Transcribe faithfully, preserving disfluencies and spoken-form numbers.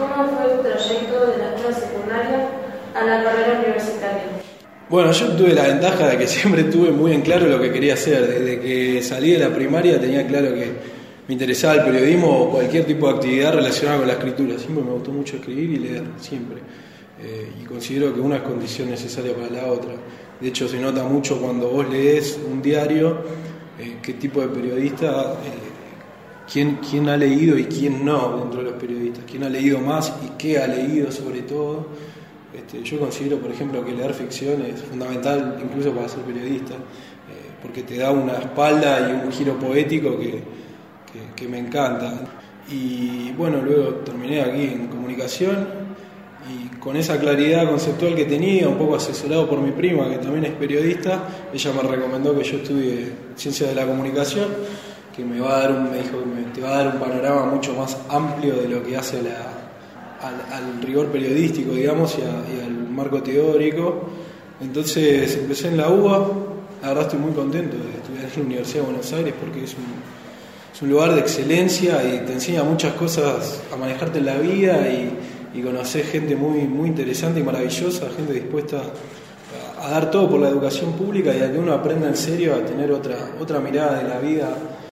¿Cómo fue el trayecto de la escuela secundaria a la carrera universitaria? Bueno, yo tuve la ventaja de que siempre tuve muy en claro lo que quería hacer. Desde que salí de la primaria tenía claro que me interesaba el periodismo o cualquier tipo de actividad relacionada con la escritura. Siempre me gustó mucho escribir y leer, siempre. Eh, y considero que una es condición necesaria para la otra. De hecho, se nota mucho cuando vos lees un diario, eh, qué tipo de periodista, eh, quién, quién ha leído y quién no dentro de los periodistas, quién ha leído más y qué ha leído sobre todo. Este, yo considero, por ejemplo, que leer ficción es fundamental incluso para ser periodista, eh, porque te da una espalda y un giro poético que, que, que me encanta. Y bueno, luego terminé aquí en comunicación y con esa claridad conceptual que tenía, un poco asesorado por mi prima, que también es periodista, ella me recomendó que yo estudie Ciencias de la Comunicación, que me va a dar un, me dijo que me, te va a dar un panorama mucho más amplio de lo que hace a la Al, al rigor periodístico, digamos, y, a, y al marco teórico. Entonces empecé en la U B A. La verdad estoy muy contento de estudiar en la Universidad de Buenos Aires porque es un, es un lugar de excelencia y te enseña muchas cosas a manejarte en la vida y, y conocer gente muy, muy interesante y maravillosa, gente dispuesta a, a dar todo por la educación pública y a que uno aprenda en serio a tener otra, otra mirada de la vida.